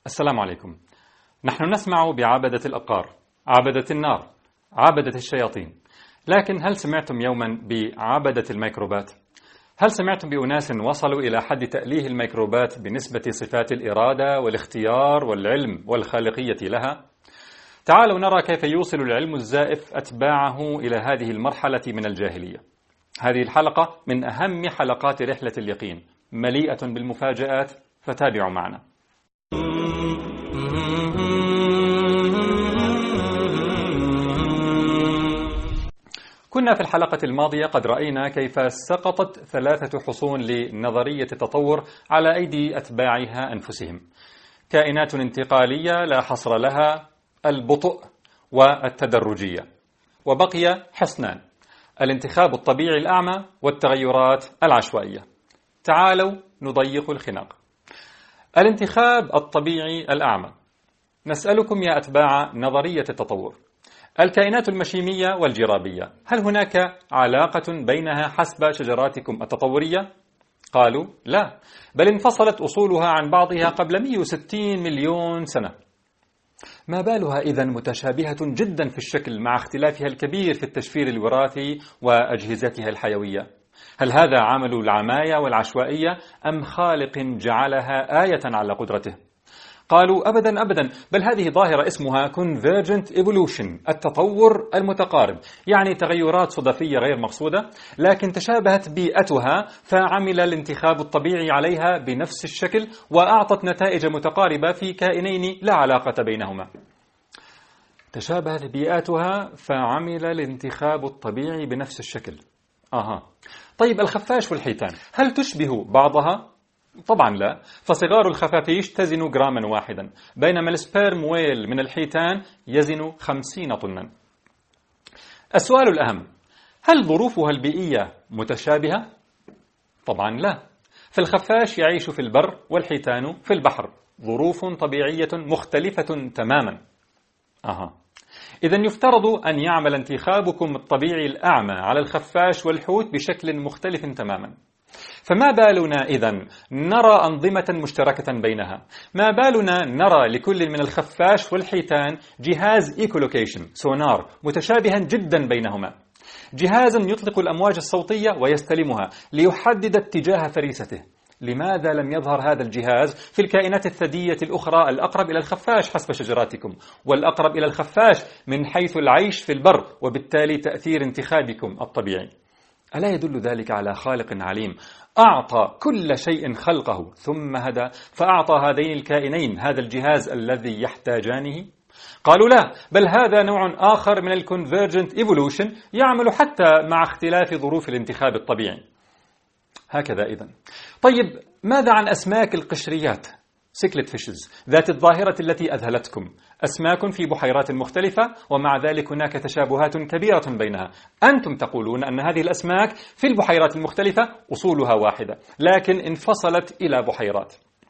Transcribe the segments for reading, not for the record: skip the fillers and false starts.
السلام عليكم. نحن نسمع بعبدة الأبقار، عبدة النار، عبدة الشياطين، لكن هل سمعتم يوما بعبدة الميكروبات؟ هل سمعتم بأناس وصلوا إلى حد تأليه الميكروبات بنسبة صفات الإرادة والاختيار والعلم والخالقية لها؟ تعالوا نرى كيف يوصل العلم الزائف أتباعه إلى هذه المرحلة من الجاهلية. هذه الحلقة من أهم حلقات رحلة اليقين، مليئة بالمفاجآت، فتابعوا معنا. كنا في الحلقة الماضية قد رأينا كيف سقطت 3 حصون لنظرية التطور على أيدي أتباعها أنفسهم، كائنات انتقالية لا حصر لها، البطء والتدرجية، وبقي حصنان: الانتخاب الطبيعي الأعمى والتغيرات العشوائية. تعالوا نضيق الخناق. الانتخاب الطبيعي الأعمى. نسألكم يا أتباع نظرية التطور، الكائنات المشيمية والجرابية، هل هناك علاقة بينها حسب شجراتكم التطورية؟ قالوا لا، بل انفصلت أصولها عن بعضها قبل 160 مليون سنة. ما بالها إذن متشابهة جدا في الشكل مع اختلافها الكبير في التشفير الوراثي وأجهزتها الحيوية؟ هل هذا عمل العماية والعشوائية أم خالق جعلها آية على قدرته؟ قالوا أبدا أبدا، بل هذه ظاهرة اسمها Convergent Evolution، التطور المتقارب، يعني تغيرات صدفية غير مقصودة، لكن تشابهت بيئتها فعمل الانتخاب الطبيعي عليها بنفس الشكل وأعطت نتائج متقاربة في كائنين لا علاقة بينهما. تشابهت بيئتها فعمل الانتخاب الطبيعي بنفس الشكل. طيب الخفاش والحيتان هل تشبه بعضها؟ طبعا لا، فصغار الخفافيش تزن جراما واحدا، بينما السبيرم ويل من الحيتان يزن 50 طنا. السؤال الأهم: هل ظروفها البيئية متشابهة؟ طبعا لا، فالخفاش يعيش في البر والحيتان في البحر، ظروف طبيعية مختلفة تماما. إذن يفترض أن يعمل انتخابكم الطبيعي الأعمى على الخفاش والحوت بشكل مختلف تماما. فما بالنا إذن نرى أنظمة مشتركة بينها؟ ما بالنا نرى لكل من الخفاش والحيتان جهاز إيكولوكيشن، سونار، متشابها جدا بينهما، جهاز يطلق الأمواج الصوتية ويستلمها ليحدد اتجاه فريسته. لماذا لم يظهر هذا الجهاز في الكائنات الثديية الأخرى الأقرب إلى الخفاش حسب شجراتكم، والأقرب إلى الخفاش من حيث العيش في البر وبالتالي تأثير انتخابكم الطبيعي؟ ألا يدل ذلك على خالق عليم أعطى كل شيء خلقه ثم هدى فأعطى هذين الكائنين هذا الجهاز الذي يحتاجانه؟ قالوا لا، بل هذا نوع آخر من الكونفيرجنت إيفولوشن يعمل حتى مع اختلاف ظروف الانتخاب الطبيعي. هكذا إذن. طيب ماذا عن أسماك القشريات؟ سيكلت فيشز ذات الظاهرة التي أذهلتكم، أسماك في بحيرات مختلفة ومع ذلك هناك تشابهات كبيرة بينها. أنتم تقولون أن هذه الأسماك في البحيرات المختلفة أصولها واحدة، لكن انفصلت إلى بحيرات.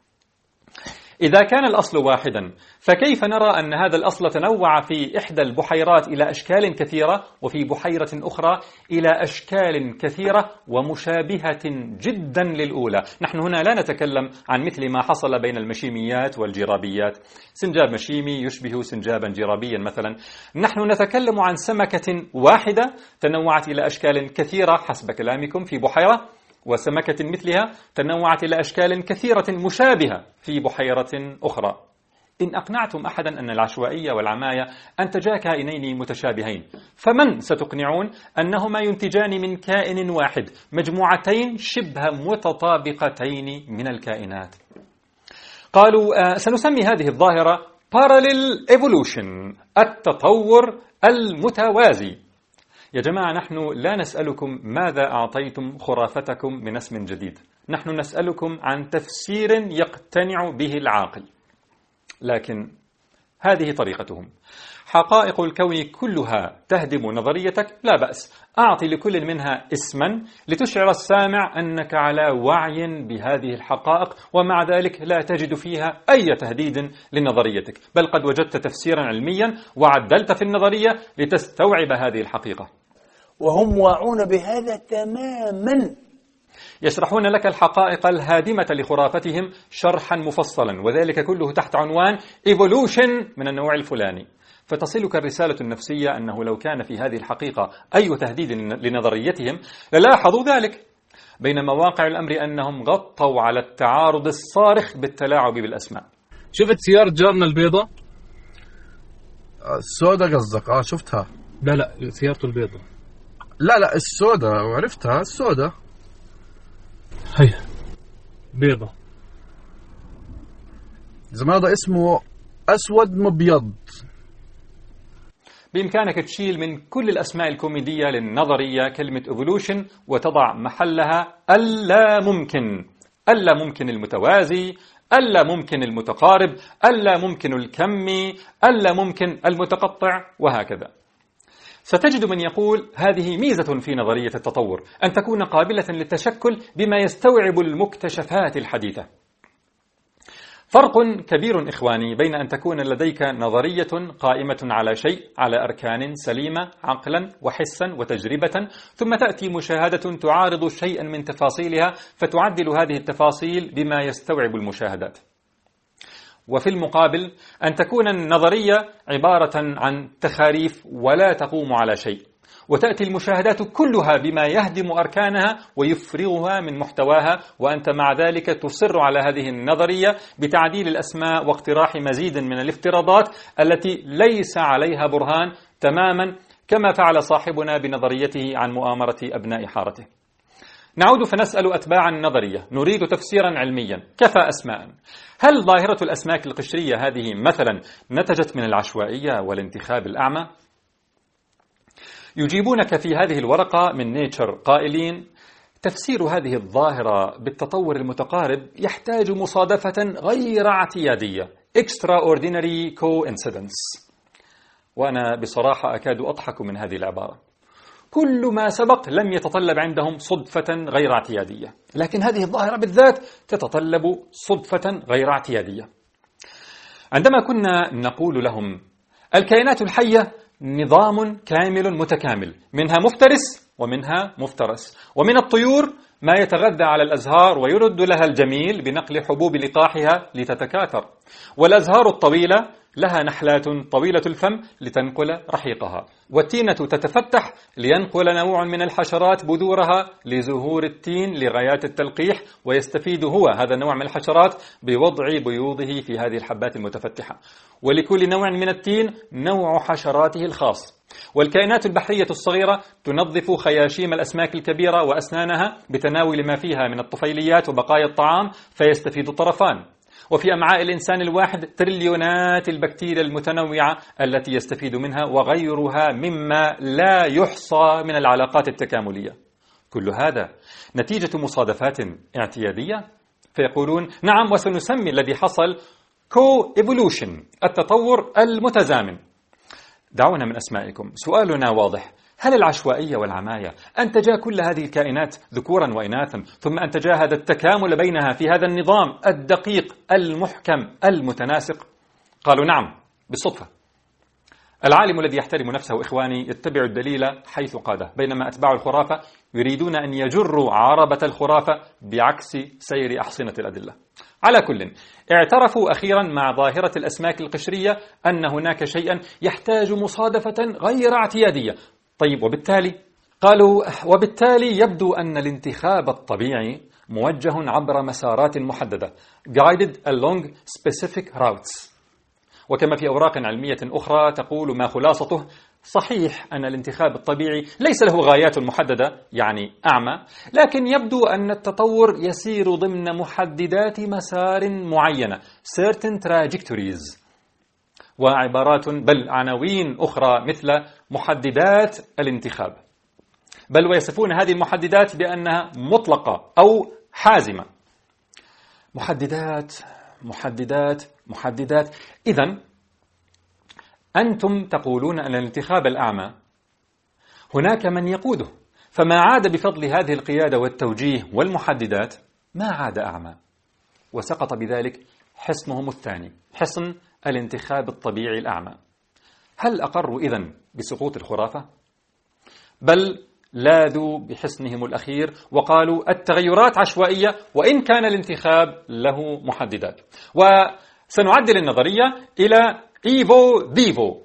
إذا كان الأصل واحدا، فكيف نرى أن هذا الأصل تنوع في إحدى البحيرات إلى أشكال كثيرة، وفي بحيرة أخرى إلى أشكال كثيرة ومشابهة جدا للأولى؟ نحن هنا لا نتكلم عن مثل ما حصل بين المشيميات والجرابيات، سنجاب مشيمي يشبه سنجابا جرابيا مثلا. نحن نتكلم عن سمكة واحدة تنوعت إلى أشكال كثيرة حسب كلامكم في بحيرة، وسمكة مثلها تنوعت إلى أشكال كثيرة مشابهة في بحيرة أخرى. إن أقنعتم أحدا أن العشوائية والعماية أنتجا كائنين متشابهين، فمن ستقنعون أنهما ينتجان من كائن واحد مجموعتين شبه متطابقتين من الكائنات؟ قالوا سنسمي هذه الظاهرة Parallel Evolution، التطور المتوازي. يا جماعة، نحن لا نسألكم ماذا أعطيتم خرافتكم من اسم جديد، نحن نسألكم عن تفسير يقتنع به العاقل. لكن هذه طريقتهم. حقائق الكون كلها تهدم نظريتك، لا بأس، أعطي لكل منها اسما لتشعر السامع أنك على وعي بهذه الحقائق، ومع ذلك لا تجد فيها أي تهديد لنظريتك، بل قد وجدت تفسيرا علميا وعدلت في النظرية لتستوعب هذه الحقيقة. وهم واعون بهذا تماما. يشرحون لك الحقائق الهادمة لخرافتهم شرحا مفصلا، وذلك كله تحت عنوان Evolution من النوع الفلاني. فتصلك الرسالة النفسية أنه لو كان في هذه الحقيقة أي تهديد لنظريتهم للاحظوا ذلك، بينما واقع الأمر أنهم غطوا على التعارض الصارخ بالتلاعب بالأسماء. شفت سيارة جارنا البيضة؟ السوداء قصدك؟ شفتها. لا سيارته البيضة. لا السوداء، وعرفتها السوداء. هي بيضة. زمان هذا اسمه أسود مبيض. بإمكانك تشيل من كل الأسماء الكوميدية للنظرية كلمة evolution وتضع محلها اللا ممكن، اللا ممكن المتوازي، اللا ممكن المتقارب، اللا ممكن الكمي، اللا ممكن المتقطع، وهكذا. ستجد من يقول هذه ميزة في نظرية التطور، أن تكون قابلة للتشكل بما يستوعب المكتشفات الحديثة. فرق كبير إخواني بين أن تكون لديك نظرية قائمة على شيء على أركان سليمة عقلا وحسا وتجربة، ثم تأتي مشاهدة تعارض شيئا من تفاصيلها فتعدل هذه التفاصيل بما يستوعب المشاهدات. وفي المقابل أن تكون النظرية عبارة عن تخاريف ولا تقوم على شيء، وتأتي المشاهدات كلها بما يهدم أركانها ويفرغها من محتواها، وأنت مع ذلك تصر على هذه النظرية بتعديل الأسماء واقتراح مزيد من الافتراضات التي ليس عليها برهان تماما، كما فعل صاحبنا بنظريته عن مؤامرة أبناء حارته. نعود فنسأل أتباع النظرية، نريد تفسيرا علميا كفى أسماء. هل ظاهرة الأسماك القشرية هذه مثلا نتجت من العشوائية والانتخاب الأعمى؟ يجيبونك في هذه الورقة من نيتشر قائلين: تفسير هذه الظاهرة بالتطور المتقارب يحتاج مصادفة غير اعتيادية extraordinary coincidence. وأنا بصراحة أكاد أضحك من هذه العبارة. كل ما سبق لم يتطلب عندهم صدفة غير اعتيادية، لكن هذه الظاهرة بالذات تتطلب صدفة غير اعتيادية. عندما كنا نقول لهم الكائنات الحية نظام كامل متكامل، منها مفترس ومنها مفترس، ومن الطيور ما يتغذى على الأزهار ويرد لها الجميل بنقل حبوب لقاحها لتتكاثر، والأزهار الطويلة لها نحلات طويلة الفم لتنقل رحيقها، والتينة تتفتح لينقل نوع من الحشرات بذورها لزهور التين لغايات التلقيح، ويستفيد هو هذا النوع من الحشرات بوضع بيوضه في هذه الحبات المتفتحة، ولكل نوع من التين نوع حشراته الخاص. والكائنات البحرية الصغيرة تنظف خياشيم الأسماك الكبيرة وأسنانها بتناول ما فيها من الطفيليات وبقايا الطعام فيستفيد الطرفان. وفي أمعاء الإنسان الواحد تريليونات البكتيريا المتنوعة التي يستفيد منها، وغيرها مما لا يحصى من العلاقات التكاملية. كل هذا نتيجة مصادفات اعتيادية؟ فيقولون نعم، وسنسمي الذي حصل co-evolution، التطور المتزامن. دعونا من أسمائكم، سؤالنا واضح: هل العشوائية والعماية أنتجا كل هذه الكائنات ذكورا وإناثا، ثم أنتجا هذا التكامل بينها في هذا النظام الدقيق المحكم المتناسق؟ قالوا نعم، بالصدفة. العالم الذي يحترم نفسه إخواني يتبع الدليل حيث قاده، بينما أتباع الخرافة يريدون أن يجروا عربة الخرافة بعكس سير أحصنة الأدلة. على كل، اعترفوا أخيرا مع ظاهرة الأسماك القشرية أن هناك شيئا يحتاج مصادفة غير اعتيادية. طيب وبالتالي يبدو أن الانتخاب الطبيعي موجه عبر مسارات محددة guided along specific routes. وكما في أوراق علمية أخرى تقول ما خلاصته: صحيح أن الانتخاب الطبيعي ليس له غايات محددة يعني أعمى، لكن يبدو أن التطور يسير ضمن محددات مسار معينة certain trajectories، وعبارات بل عناوين أخرى مثل محددات الانتخاب، بل ويصفون هذه المحددات بأنها مطلقة أو حازمة. محددات محددات محددات. إذن أنتم تقولون أن الانتخاب الأعمى هناك من يقوده، فما عاد بفضل هذه القيادة والتوجيه والمحددات ما عاد أعمى، وسقط بذلك حصنهم الثاني، حصن الانتخاب الطبيعي الأعمى. هل أقروا إذن بسقوط الخرافة؟ بل لاذوا بحصنهم الأخير وقالوا التغيرات عشوائية وإن كان الانتخاب له محددات. وسنعدل النظرية إلى إيفو ديفو.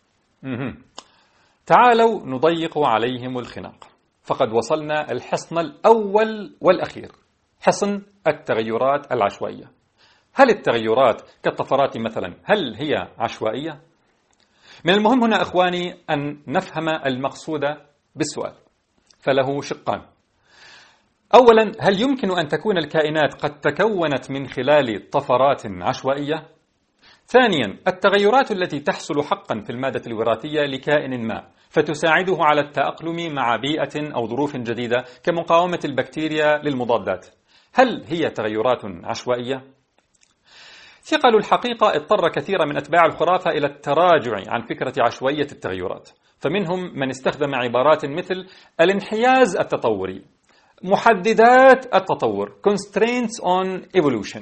تعالوا نضيق عليهم الخناق، فقد وصلنا الحصن الأول والأخير، حصن التغيرات العشوائية. هل التغيرات كالطفرات مثلا هل هي عشوائية؟ من المهم هنا أخواني أن نفهم المقصود بالسؤال، فله شقان. أولا، هل يمكن أن تكون الكائنات قد تكونت من خلال طفرات عشوائية؟ ثانيا، التغيرات التي تحصل حقا في المادة الوراثية لكائن ما فتساعده على التأقلم مع بيئة أو ظروف جديدة كمقاومة البكتيريا للمضادات، هل هي تغيرات عشوائية؟ ثقل الحقيقة اضطر كثير من أتباع الخرافة إلى التراجع عن فكرة عشوائية التغيرات، فمنهم من استخدم عبارات مثل الانحياز التطوري، محددات التطور constraints on evolution،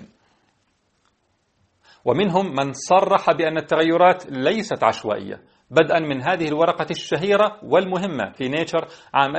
ومنهم من صرح بأن التغيرات ليست عشوائية، بدءا من هذه الورقة الشهيرة والمهمة في نيتشر عام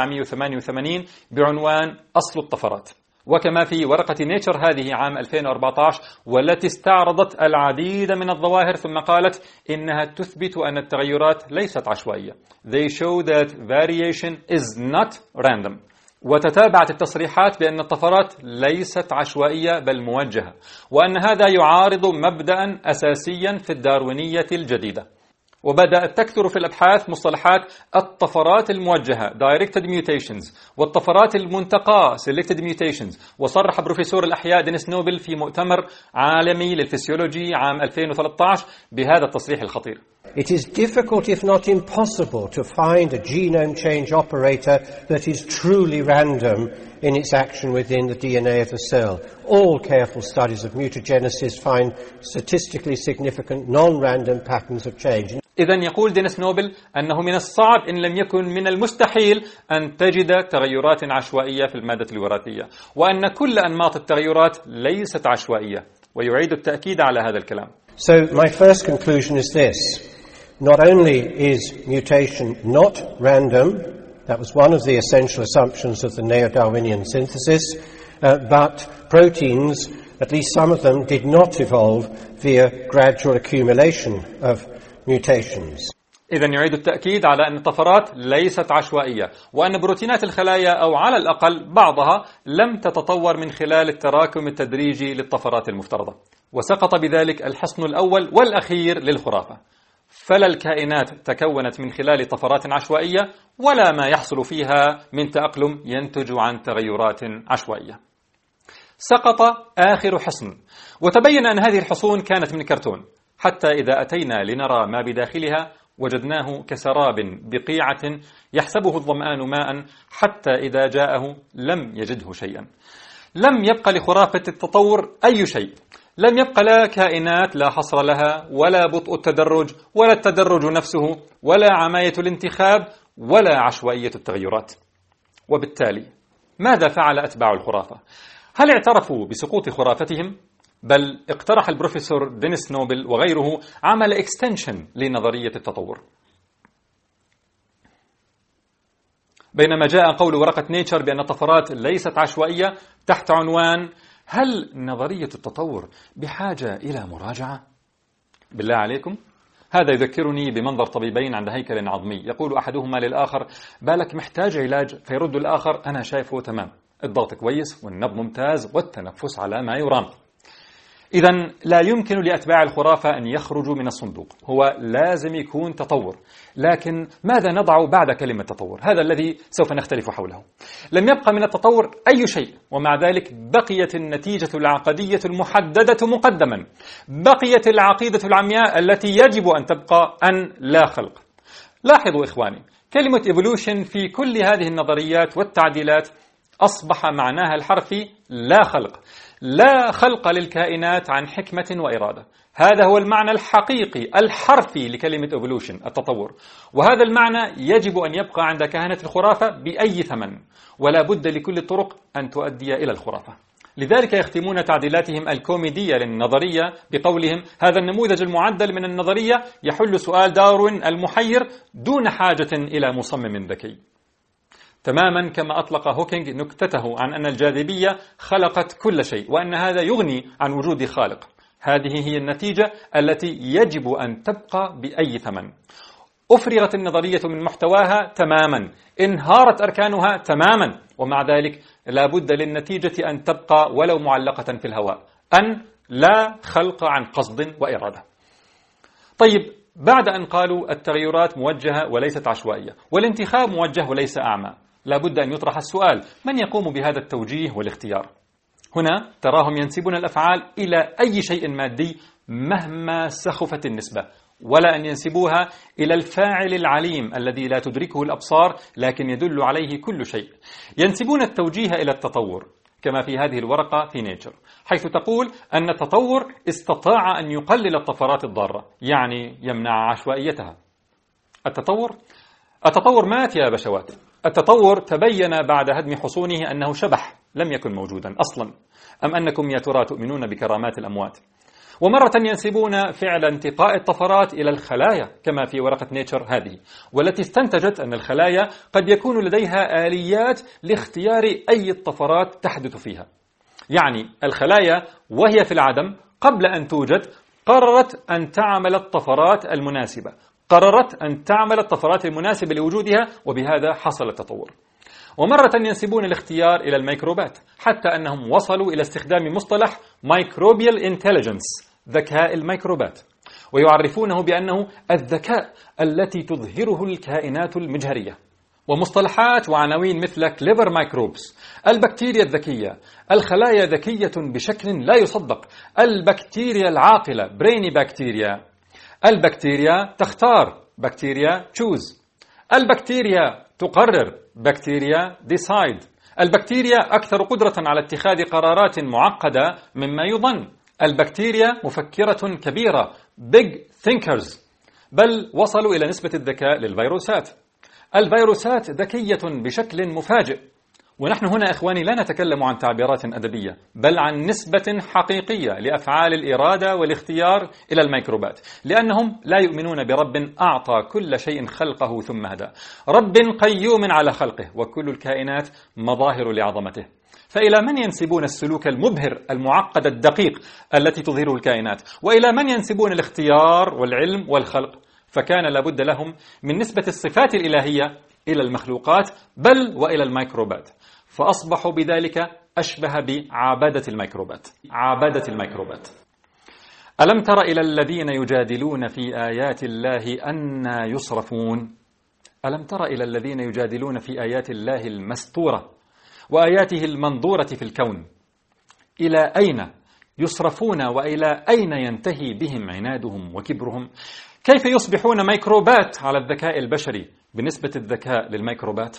1988 بعنوان أصل الطفرات، وكما في ورقة نيتشر هذه عام 2014 والتي استعرضت العديد من الظواهر ثم قالت إنها تثبت أن التغيرات ليست عشوائية. They show that variation is not random. وتتابعت التصريحات بأن الطفرات ليست عشوائية بل موجهة، وأن هذا يعارض مبدأ أساسيا في الداروينية الجديدة. وبدأت تكثر في الأبحاث مصطلحات الطفرات الموجهة directed mutations والطفرات المنتقاة selected mutations. وصرح بروفيسور الأحياء دينيس نوبل في مؤتمر عالمي للفسيولوجي عام 2013 بهذا التصريح الخطير: It is difficult, if not impossible, to find a genome change operator that is truly random in its action within the DNA of the cell. All careful studies of mutagenesis find statistically significant non-random patterns of change. إذن يقول دينيس نوبل أنه من الصعب إن لم يكن من المستحيل أن تجد تغيرات عشوائية في المادة الوراثية، وأن كل أنماط التغيرات ليست عشوائية، ويعيد التأكيد على هذا الكلام. So my first conclusion is this: not only is mutation not random, that was one of the essential assumptions of the neo-Darwinian synthesis, but proteins, at least some of them, did not evolve via gradual accumulation of mutations. إذن يعيد التأكيد على أن الطفرات ليست عشوائية، وأن بروتينات الخلايا أو على الأقل بعضها لم تتطور من خلال التراكم التدريجي للطفرات المفترضة، وسقط بذلك الحصن الأول والأخير للخرافة. فلا الكائنات تكونت من خلال طفرات عشوائية ولا ما يحصل فيها من تأقلم ينتج عن تغيرات عشوائية. سقط آخر حصن، وتبين أن هذه الحصون كانت من كرتون، حتى إذا أتينا لنرى ما بداخلها وجدناه كسراب بقيعة يحسبه الظمآن ماء، حتى إذا جاءه لم يجده شيئا. لم يبقى لخرافة التطور أي شيء، لم يبقى لا كائنات لا حصر لها، ولا بطء التدرج، ولا التدرج نفسه، ولا عماية الانتخاب، ولا عشوائية التغيرات. وبالتالي ماذا فعل أتباع الخرافة؟ هل اعترفوا بسقوط خرافتهم؟ بل اقترح البروفيسور دينيس نوبل وغيره عمل اكستنشن لنظرية التطور. بينما جاء قول ورقة نيتشر بأن الطفرات ليست عشوائية تحت عنوان هل نظرية التطور بحاجة إلى مراجعة؟ بالله عليكم، هذا يذكرني بمنظر طبيبين عند هيكل عظمي، يقول أحدهما للآخر بالك محتاج علاج، فيرد الآخر أنا شايفه تمام، الضغط كويس والنبض ممتاز والتنفس على ما يرام. إذن لا يمكن لأتباع الخرافة أن يخرجوا من الصندوق، هو لازم يكون تطور. لكن ماذا نضع بعد كلمة تطور؟ هذا الذي سوف نختلف حوله. لم يبقى من التطور أي شيء، ومع ذلك بقيت النتيجة العقدية المحددة مقدما، بقيت العقيدة العمياء التي يجب أن تبقى أن لا خلق. لاحظوا إخواني، كلمة evolution في كل هذه النظريات والتعديلات أصبح معناها الحرفي لا خلق، لا خلق للكائنات عن حكمة وإرادة. هذا هو المعنى الحقيقي الحرفي لكلمة evolution التطور، وهذا المعنى يجب أن يبقى عند كهنة الخرافة بأي ثمن، ولا بد لكل الطرق أن تؤدي إلى الخرافة. لذلك يختمون تعديلاتهم الكوميدية للنظرية بقولهم هذا النموذج المعدل من النظرية يحل سؤال داروين المحير دون حاجة إلى مصمم ذكي. تماما كما أطلق هوكينج نكتته عن أن الجاذبية خلقت كل شيء وأن هذا يغني عن وجود خالق. هذه هي النتيجة التي يجب أن تبقى بأي ثمن. أفرغت النظرية من محتواها تماما، انهارت أركانها تماما، ومع ذلك لا بد للنتيجة أن تبقى ولو معلقة في الهواء، أن لا خلق عن قصد وإرادة. طيب، بعد أن قالوا التغيرات موجهة وليست عشوائية والانتخاب موجه وليس أعمى، لا بد أن يطرح السؤال: من يقوم بهذا التوجيه والاختيار؟ هنا تراهم ينسبون الأفعال إلى أي شيء مادي مهما سخفت النسبة، ولا أن ينسبوها إلى الفاعل العليم الذي لا تدركه الأبصار لكن يدل عليه كل شيء. ينسبون التوجيه إلى التطور، كما في هذه الورقة في نيتشر، حيث تقول أن التطور استطاع أن يقلل الطفرات الضارة، يعني يمنع عشوائيتها. التطور مات يا بشوات. التطور تبين بعد هدم حصونه أنه شبح لم يكن موجودا أصلا. أم أنكم يا ترى تؤمنون بكرامات الأموات؟ ومرة ينسبون فعل انتقاء الطفرات إلى الخلايا، كما في ورقة نيتشر هذه، والتي استنتجت أن الخلايا قد يكون لديها آليات لاختيار أي الطفرات تحدث فيها. يعني الخلايا وهي في العدم قبل أن توجد قررت أن تعمل الطفرات المناسبة، لوجودها، وبهذا حصل التطور. ومرة ينسبون الاختيار إلى الميكروبات، حتى أنهم وصلوا إلى استخدام مصطلح microbial intelligence، ذكاء الميكروبات، ويعرفونه بأنه الذكاء التي تظهره الكائنات المجهرية. ومصطلحات وعناوين مثل clever microbes، البكتيريا الذكية، الخلايا ذكية بشكل لا يصدق، البكتيريا العاقلة brainy bacteria، البكتيريا تختار bacteria choose، البكتيريا تقرر bacteria decide، البكتيريا أكثر قدرة على اتخاذ قرارات معقدة مما يظن، البكتيريا مفكرة كبيرة big thinkers، بل وصلوا إلى نسبة الذكاء للفيروسات. الفيروسات ذكية بشكل مفاجئ. ونحن هنا إخواني لا نتكلم عن تعبيرات أدبية، بل عن نسبة حقيقية لأفعال الإرادة والاختيار إلى الميكروبات، لأنهم لا يؤمنون برب أعطى كل شيء خلقه ثم هدى، رب قيوم على خلقه وكل الكائنات مظاهر لعظمته. فإلى من ينسبون السلوك المبهر المعقد الدقيق التي تظهره الكائنات؟ وإلى من ينسبون الاختيار والعلم والخلق؟ فكان لابد لهم من نسبة الصفات الإلهية إلى المخلوقات بل وإلى الميكروبات، فأصبحوا بذلك أشبه بعبادة الميكروبات. ألم تر إلى الذين يجادلون في آيات الله أنى يصرفون؟ ألم تر إلى الذين يجادلون في آيات الله المستورة وآياته المنظورة في الكون؟ إلى أين يصرفون وإلى أين ينتهي بهم عنادهم وكبرهم؟ كيف يصبحون ميكروبات على الذكاء البشري بنسبة الذكاء للميكروبات؟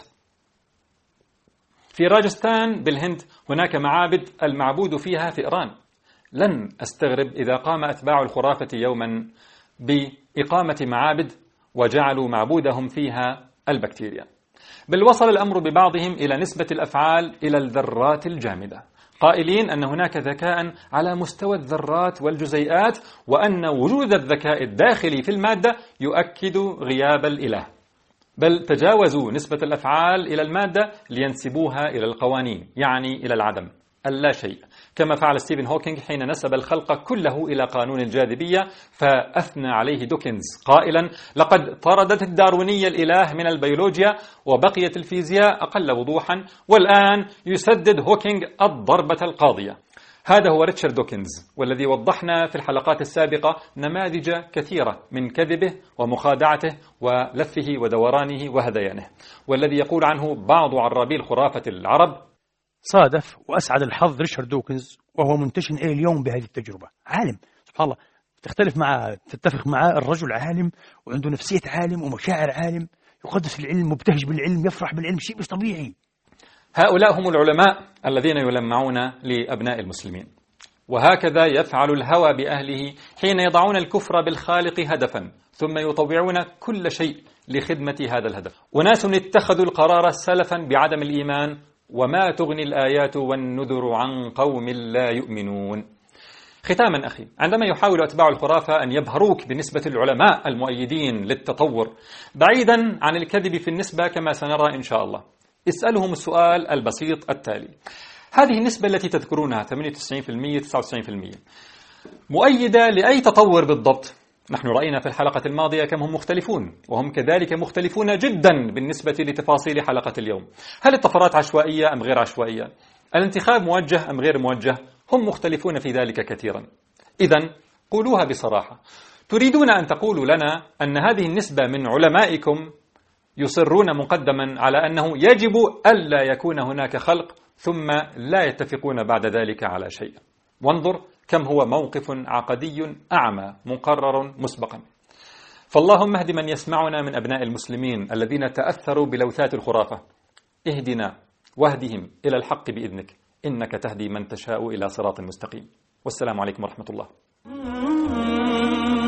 في راجستان بالهند هناك معابد المعبود فيها فئران. لن أستغرب إذا قام أتباع الخرافة يوما بإقامة معابد وجعلوا معبودهم فيها البكتيريا. بل وصل الأمر ببعضهم إلى نسبة الأفعال إلى الذرات الجامدة، قائلين أن هناك ذكاء على مستوى الذرات والجزيئات، وأن وجود الذكاء الداخلي في المادة يؤكد غياب الإله. بل تجاوزوا نسبة الأفعال إلى المادة لينسبوها إلى القوانين، يعني إلى العدم، اللا شيء، كما فعل ستيفن هوكينج حين نسب الخلق كله إلى قانون الجاذبية، فأثنى عليه دوكنز قائلا: لقد طردت الداروينية الإله من البيولوجيا وبقيت الفيزياء أقل وضوحا، والآن يسدد هوكينج الضربة القاضية. هذا هو ريتشارد دوكنز، والذي وضحنا في الحلقات السابقة نماذج كثيرة من كذبه ومخادعته ولفه ودورانه وهذيانه، والذي يقول عنه بعض عرابي الخرافة العرب: صادف وأسعد الحظ ريتشارد دوكنز وهو منتشن إلى اليوم بهذه التجربة. عالم سبحان الله، تتفق معه الرجل عالم وعنده نفسية عالم ومشاعر عالم، يقدس العلم، مبتهج بالعلم، يفرح بالعلم، شيء مش طبيعي. هؤلاء هم العلماء الذين يلمعون لأبناء المسلمين، وهكذا يفعل الهوى بأهله حين يضعون الكفر بالخالق هدفا ثم يطوعون كل شيء لخدمة هذا الهدف. وناس اتخذوا القرار سلفا بعدم الإيمان، وما تغني الآيات والنذر عن قوم لا يؤمنون. ختاما أخي، عندما يحاول أتباع الخرافة أن يبهروك بنسبة العلماء المؤيدين للتطور بعيدا عن الكذب في النسبة كما سنرى إن شاء الله، اسألهم السؤال البسيط التالي: هذه النسبة التي تذكرونها 98% 99% مؤيدة لأي تطور بالضبط؟ نحن رأينا في الحلقة الماضية كم هم مختلفون، وهم كذلك مختلفون جدا بالنسبة لتفاصيل حلقة اليوم. هل الطفرات عشوائية أم غير عشوائية؟ الانتخاب موجه أم غير موجه؟ هم مختلفون في ذلك كثيرا. إذن قولوها بصراحة. تريدون أن تقولوا لنا أن هذه النسبة من علمائكم يصرون مقدما على أنه يجب ألا يكون هناك خلق، ثم لا يتفقون بعد ذلك على شيء. وانظر كم هو موقف عقدي أعمى مقرر مسبقا. فاللهم اهد من يسمعنا من أبناء المسلمين الذين تأثروا بلوثات الخرافة، اهدنا واهدهم إلى الحق بإذنك، إنك تهدي من تشاء إلى صراط مستقيم. والسلام عليكم ورحمة الله.